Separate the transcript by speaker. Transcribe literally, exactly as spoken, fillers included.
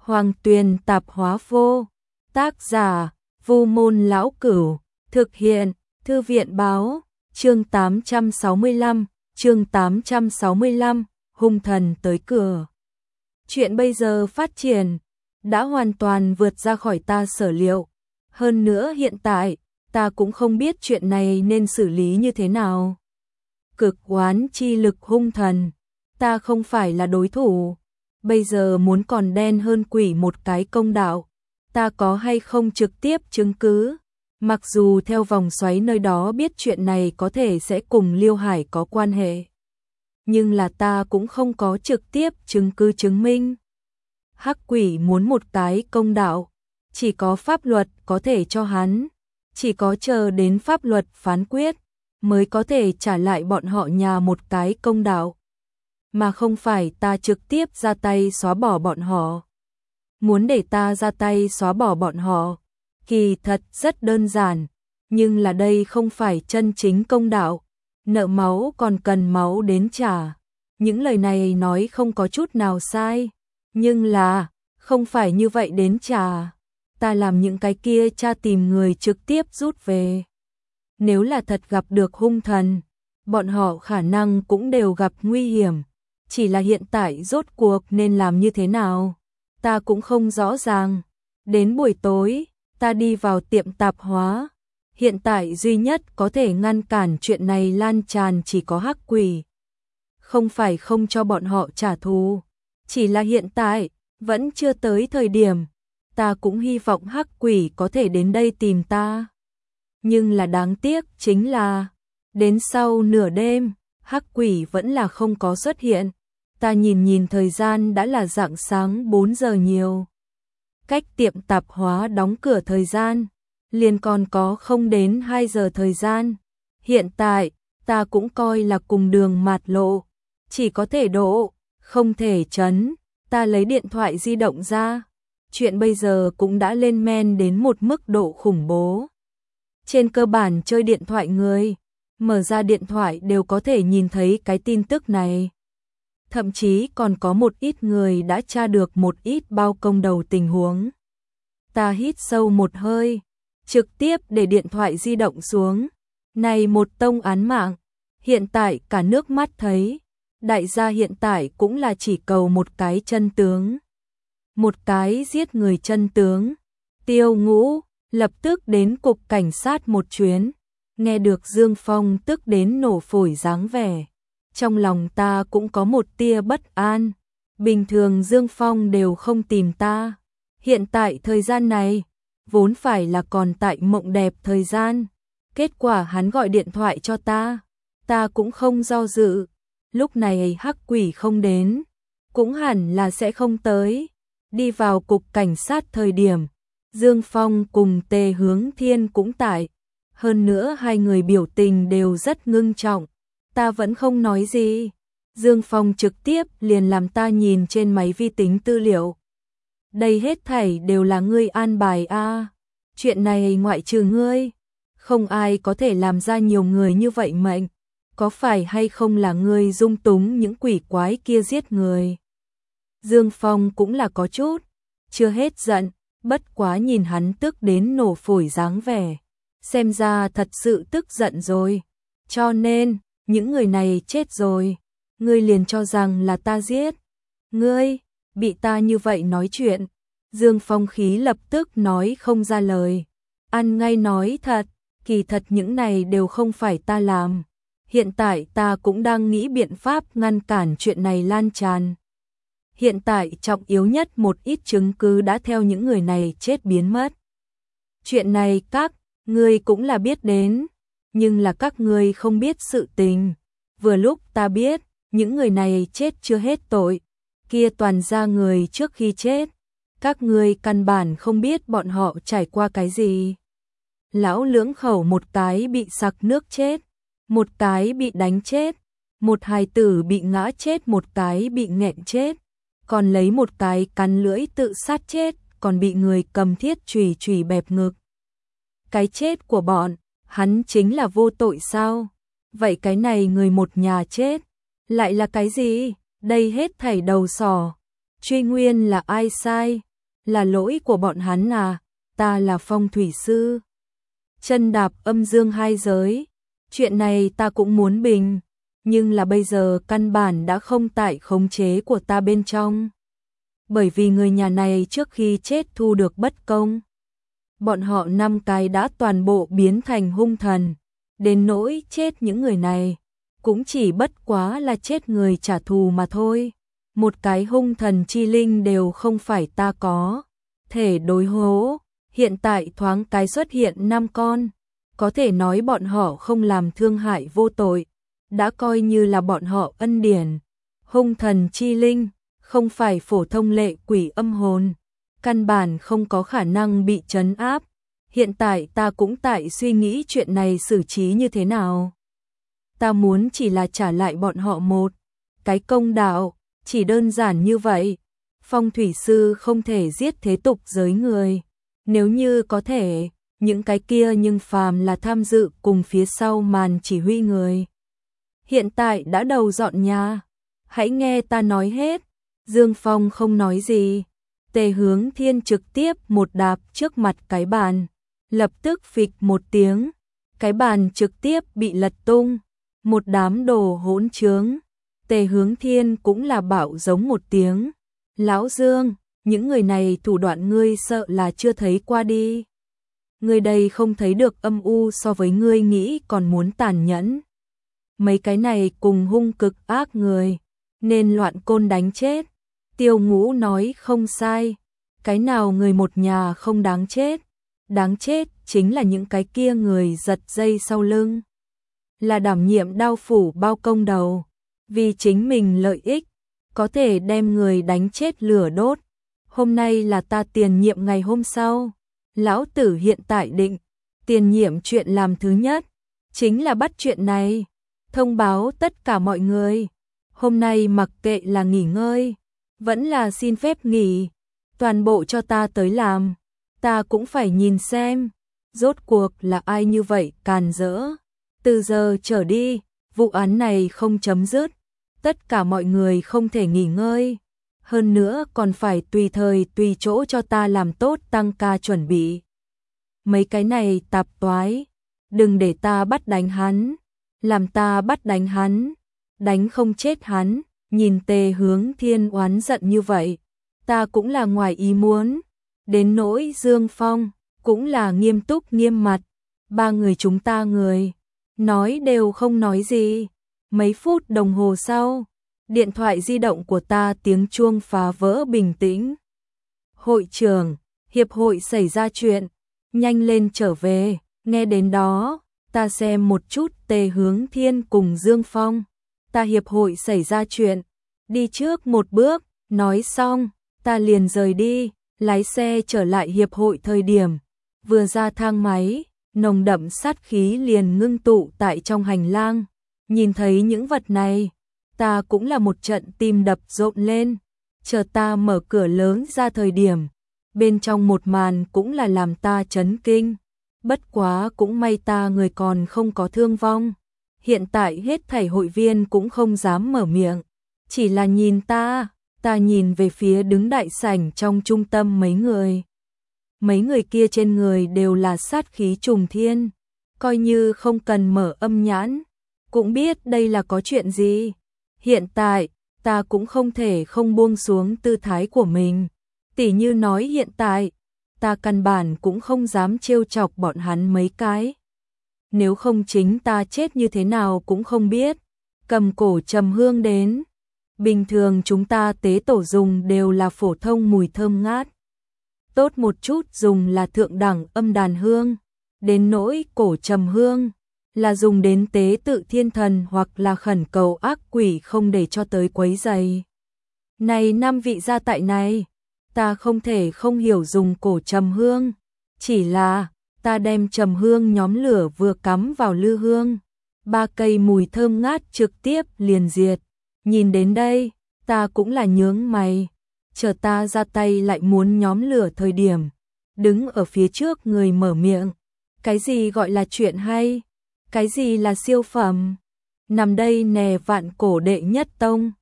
Speaker 1: Hoàng Tuyền Tạp Hóa Vô. Tác giả: Vu Môn Lão Cửu. Thực hiện: Thư viện báo. Chương tám trăm sáu mươi lăm, chương tám trăm sáu mươi lăm, hung thần tới cửa. Chuyện bây giờ phát triển đã hoàn toàn vượt ra khỏi ta sở liệu. Hơn nữa hiện tại, ta cũng không biết chuyện này nên xử lý như thế nào. Cực oán chi lực hung thần, ta không phải là đối thủ. Bây giờ muốn còn đen hơn quỷ một cái công đạo, ta có hay không trực tiếp chứng cứ? Mặc dù theo vòng xoáy nơi đó biết chuyện này có thể sẽ cùng Liêu Hải có quan hệ, nhưng là ta cũng không có trực tiếp chứng cứ chứng minh. Hắc quỷ muốn một cái công đạo, chỉ có pháp luật có thể cho hắn, chỉ có chờ đến pháp luật phán quyết mới có thể trả lại bọn họ nhà một cái công đạo, mà không phải ta trực tiếp ra tay xóa bỏ bọn họ. Muốn để ta ra tay xóa bỏ bọn họ, kỳ thật rất đơn giản, nhưng là đây không phải chân chính công đạo, nợ máu còn cần máu đến trả. Những lời này nói không có chút nào sai, nhưng là không phải như vậy đến trả. Ta làm những cái kia cha tìm người trực tiếp rút về. Nếu là thật gặp được hung thần, bọn họ khả năng cũng đều gặp nguy hiểm, chỉ là hiện tại rốt cuộc nên làm như thế nào, ta cũng không rõ ràng. Đến buổi tối, ta đi vào tiệm tạp hóa. Hiện tại duy nhất có thể ngăn cản chuyện này lan tràn chỉ có hắc quỷ. Không phải không cho bọn họ trả thù, chỉ là hiện tại vẫn chưa tới thời điểm. Ta cũng hy vọng hắc quỷ có thể đến đây tìm ta. Nhưng là đáng tiếc chính là đến sau nửa đêm, hắc quỷ vẫn là không có xuất hiện. Ta nhìn nhìn thời gian đã là rạng sáng bốn giờ nhiều. Cách tiệm tạp hóa đóng cửa thời gian liền còn có không đến hai giờ thời gian. Hiện tại, ta cũng coi là cùng đường mạt lộ, chỉ có thể đỗ, không thể trấn. Ta lấy điện thoại di động ra. Chuyện bây giờ cũng đã lên men đến một mức độ khủng bố. Trên cơ bản chơi điện thoại người, mở ra điện thoại đều có thể nhìn thấy cái tin tức này. Thậm chí còn có một ít người đã tra được một ít bao công đầu tình huống. Ta hít sâu một hơi, trực tiếp để điện thoại di động xuống. Này một tông án mạng, hiện tại cả nước mắt thấy. Đại gia hiện tại cũng là chỉ cầu một cái chân tướng. Một cái giết người chân tướng. Tiêu Ngũ lập tức đến cục cảnh sát một chuyến. Nghe được Dương Phong tức đến nổ phổi dáng vẻ, trong lòng ta cũng có một tia bất an. Bình thường Dương Phong đều không tìm ta. Hiện tại thời gian này, vốn phải là còn tại mộng đẹp thời gian. Kết quả hắn gọi điện thoại cho ta. Ta cũng không do dự. Lúc này hắc quỷ không đến, cũng hẳn là sẽ không tới. Đi vào cục cảnh sát thời điểm, Dương Phong cùng Tề Hướng Thiên cũng tại. Hơn nữa hai người biểu tình đều rất ngưng trọng. Ta vẫn không nói gì. Dương Phong trực tiếp liền làm ta nhìn trên máy vi tính tư liệu. Đây hết thảy đều là ngươi an bài a. À. Chuyện này ngoại trừ ngươi, không ai có thể làm ra nhiều người như vậy mệnh. Có phải hay không là ngươi dung túng những quỷ quái kia giết người? Dương Phong cũng là có chút chưa hết giận, bất quá nhìn hắn tức đến nổ phổi dáng vẻ, xem ra thật sự tức giận rồi. Cho nên, những người này chết rồi, ngươi liền cho rằng là ta giết. Ngươi, bị ta như vậy nói chuyện. Dương Phong khí lập tức nói không ra lời. Ăn ngay nói thật, kỳ thật những này đều không phải ta làm. Hiện tại ta cũng đang nghĩ biện pháp ngăn cản chuyện này lan tràn. Hiện tại trọng yếu nhất một ít chứng cứ đã theo những người này chết biến mất. Chuyện này các ngươi cũng là biết đến, nhưng là các ngươi không biết sự tình. Vừa lúc ta biết, những người này chết chưa hết tội, kia toàn ra người trước khi chết. Các ngươi căn bản không biết bọn họ trải qua cái gì. Lão Lưỡng Khẩu một cái bị sặc nước chết, một cái bị đánh chết, một hài tử bị ngã chết, một cái bị nghẹn chết, còn lấy một cái cắn lưỡi tự sát chết, còn bị người cầm thiết chùy chùy bẹp ngực. Cái chết của bọn hắn chính là vô tội sao? Vậy cái này người một nhà chết lại là cái gì? Đây hết thảy đầu sỏ. Truy nguyên là ai sai? là lỗi của bọn hắn à, ta là phong thủy sư. Chân đạp âm dương hai giới, chuyện này ta cũng muốn bình, nhưng là bây giờ căn bản đã không tại khống chế của ta bên trong. Bởi vì người nhà này trước khi chết thu được bất công. Bọn họ năm cái đã toàn bộ biến thành hung thần, đến nỗi chết những người này, cũng chỉ bất quá là chết người trả thù mà thôi. Một cái hung thần chi linh đều không phải ta có thể đối hố, hiện tại thoáng cái xuất hiện năm con, có thể nói bọn họ không làm thương hại vô tội, đã coi như là bọn họ ân điển. Hung thần chi linh, không phải phổ thông lệ quỷ âm hồn, căn bản không có khả năng bị trấn áp. Hiện tại ta cũng tại suy nghĩ chuyện này xử trí như thế nào. Ta muốn chỉ là trả lại bọn họ một cái công đạo, chỉ đơn giản như vậy. Phong thủy sư không thể giết thế tục giới người, nếu như có thể, những cái kia nhưng phàm là tham dự cùng phía sau màn chỉ huy người. Hiện tại đã đầu dọn nhà, hãy nghe ta nói hết. Dương Phong không nói gì, Tề Hướng Thiên trực tiếp một đạp trước mặt cái bàn, lập tức phịch một tiếng, cái bàn trực tiếp bị lật tung, một đám đồ hỗn trướng. Tề Hướng Thiên cũng là bảo giống một tiếng, lão Dương, những người này thủ đoạn ngươi sợ là chưa thấy qua đi. Ngươi đây không thấy được âm u so với ngươi nghĩ còn muốn tàn nhẫn. Mấy cái này cùng hung cực ác người, nên loạn côn đánh chết. Tiêu Ngũ nói không sai, cái nào người một nhà không đáng chết, đáng chết chính là những cái kia người giật dây sau lưng. Là đảm nhiệm đao phủ bao công đầu, vì chính mình lợi ích, có thể đem người đánh chết lửa đốt. Hôm nay là ta tiền nhiệm ngày hôm sau, lão tử hiện tại định, tiền nhiệm chuyện làm thứ nhất, chính là bắt chuyện này, thông báo tất cả mọi người. Hôm nay mặc kệ là nghỉ ngơi, vẫn là xin phép nghỉ, toàn bộ cho ta tới làm, ta cũng phải nhìn xem, rốt cuộc là ai như vậy càn rỡ. Từ giờ trở đi, vụ án này không chấm dứt, tất cả mọi người không thể nghỉ ngơi, hơn nữa còn phải tùy thời tùy chỗ cho ta làm tốt tăng ca chuẩn bị. Mấy cái này tạp toái, đừng để ta bắt đánh hắn, làm ta bắt đánh hắn, đánh không chết hắn. Nhìn Tề Hướng Thiên oán giận như vậy, ta cũng là ngoài ý muốn. Đến nỗi Dương Phong, cũng là nghiêm túc nghiêm mặt. Ba người chúng ta người, nói đều không nói gì. Mấy phút đồng hồ sau, điện thoại di động của ta tiếng chuông phá vỡ bình tĩnh. Hội trưởng, hiệp hội xảy ra chuyện, nhanh lên trở về. Nghe đến đó, ta xem một chút Tề Hướng Thiên cùng Dương Phong. Ta hiệp hội xảy ra chuyện, đi trước một bước, nói xong, ta liền rời đi, lái xe trở lại hiệp hội thời điểm. Vừa ra thang máy, nồng đậm sát khí liền ngưng tụ tại trong hành lang. Nhìn thấy những vật này, ta cũng là một trận tim đập rộn lên. Chờ ta mở cửa lớn ra thời điểm, bên trong một màn cũng là làm ta chấn kinh. Bất quá cũng may ta người còn không có thương vong. Hiện tại hết thảy hội viên cũng không dám mở miệng, chỉ là nhìn ta, ta nhìn về phía đứng đại sảnh trong trung tâm mấy người. Mấy người kia trên người đều là sát khí trùng thiên, coi như không cần mở âm nhãn, cũng biết đây là có chuyện gì. Hiện tại, ta cũng không thể không buông xuống tư thái của mình. Tỉ như nói hiện tại, ta căn bản cũng không dám trêu chọc bọn hắn mấy cái. Nếu không chính ta chết như thế nào cũng không biết. Cầm cổ trầm hương đến. Bình thường chúng ta tế tổ dùng đều là phổ thông mùi thơm ngát. Tốt một chút dùng là thượng đẳng âm đàn hương. Đến nỗi cổ trầm hương là dùng đến tế tự thiên thần hoặc là khẩn cầu ác quỷ không để cho tới quấy rầy. Này năm vị gia tại này, ta không thể không hiểu dùng cổ trầm hương. Chỉ là ta đem trầm hương nhóm lửa vừa cắm vào lư hương, ba cây mùi thơm ngát trực tiếp liền diệt. Nhìn đến đây, ta cũng là nhướng mày. Chờ ta ra tay lại muốn nhóm lửa thời điểm, đứng ở phía trước người mở miệng. Cái gì gọi là chuyện hay? Cái gì là siêu phẩm? Nằm đây nè vạn cổ đệ nhất tông,